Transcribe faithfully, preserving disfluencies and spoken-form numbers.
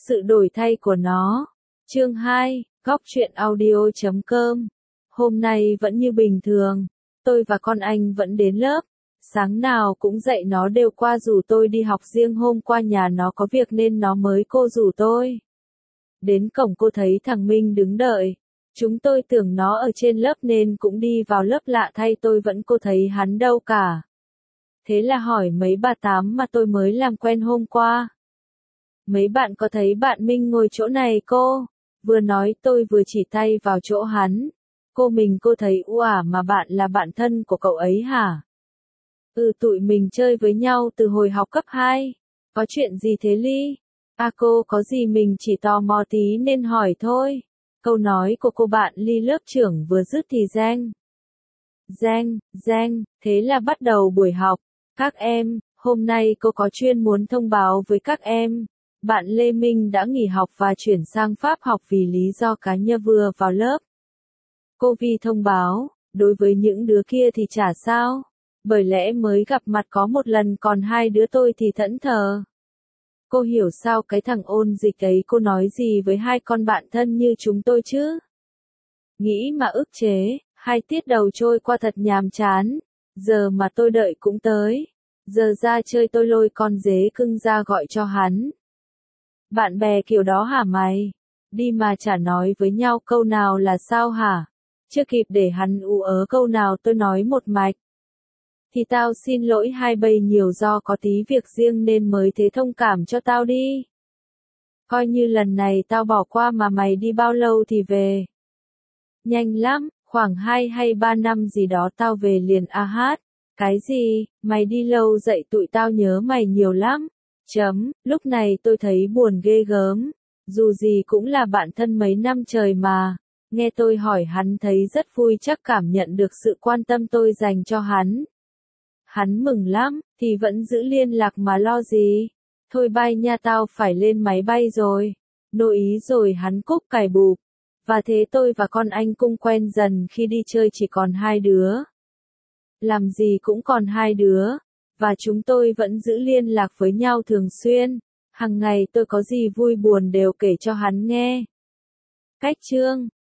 Sự đổi thay của nó. Chương hai, Góc truyện audio chấm com. Hôm nay vẫn như bình thường, tôi và con anh vẫn đến lớp. Sáng nào cũng dậy nó đều qua rủ tôi đi học, riêng hôm qua nhà nó có việc nên nó mới cô rủ tôi. Đến cổng cô thấy thằng Minh đứng đợi. Chúng tôi tưởng nó ở trên lớp nên cũng đi vào lớp, lạ thay tôi vẫn cô thấy hắn đâu cả. Thế là hỏi mấy bà tám mà tôi mới làm quen hôm qua. Mấy bạn có thấy bạn Minh ngồi chỗ này cô? Vừa nói tôi vừa chỉ tay vào chỗ hắn. Cô mình cô thấy u ả mà bạn là bạn thân của cậu ấy hả? Ừ, tụi mình chơi với nhau từ hồi học cấp hai. Có chuyện gì thế Ly? À cô có gì mình chỉ tò mò tí nên hỏi thôi. Câu nói của cô bạn Ly lớp trưởng vừa dứt thì reng. Reng, reng, thế là bắt đầu buổi học. Các em, hôm nay cô có chuyên muốn thông báo với các em. Bạn Lê Minh đã nghỉ học và chuyển sang Pháp học vì lý do cá nhân vừa vào lớp. Cô Vi thông báo, đối với những đứa kia thì chả sao. Bởi lẽ mới gặp mặt có một lần, còn hai đứa tôi thì thẫn thờ. Cô hiểu sao cái thằng ôn dịch ấy cô nói gì với hai con bạn thân như chúng tôi chứ? Nghĩ mà ức chế, hai tiết đầu trôi qua thật nhàm chán. Giờ mà tôi đợi cũng tới. Giờ ra chơi tôi lôi con dế cưng ra gọi cho hắn. Bạn bè kiểu đó hả mày? Đi mà chả nói với nhau câu nào là sao hả? Chưa kịp để hắn ú ớ câu nào tôi nói một mạch. Thì tao xin lỗi hai bầy nhiều, do có tí việc riêng nên mới thế, thông cảm cho tao đi. Coi như lần này tao bỏ qua, mà mày đi bao lâu thì về? Nhanh lắm, khoảng hai hay ba năm gì đó tao về liền. A hát, cái gì, mày đi lâu dậy tụi tao nhớ mày nhiều lắm. Chấm, lúc này tôi thấy buồn ghê gớm, dù gì cũng là bạn thân mấy năm trời mà. Nghe tôi hỏi hắn thấy rất vui, chắc cảm nhận được sự quan tâm tôi dành cho hắn. Hắn mừng lắm, thì vẫn giữ liên lạc mà lo gì. Thôi bye nha, tao phải lên máy bay rồi. Nô ý rồi hắn cúp cài bụp. Và thế tôi và con anh cũng quen dần, khi đi chơi chỉ còn hai đứa. Làm gì cũng còn hai đứa. Và chúng tôi vẫn giữ liên lạc với nhau thường xuyên. Hằng ngày tôi có gì vui buồn đều kể cho hắn nghe. Cách chương